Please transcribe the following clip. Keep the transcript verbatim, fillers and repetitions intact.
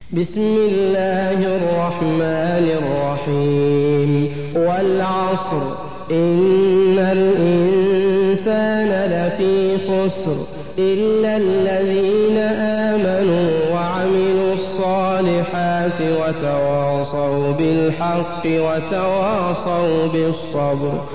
بسم الله الرحمن الرحيم والعصر إن الإنسان لفي خسر إلا الذين آمنوا وعملوا الصالحات وتواصوا بالحق وتواصوا بالصبر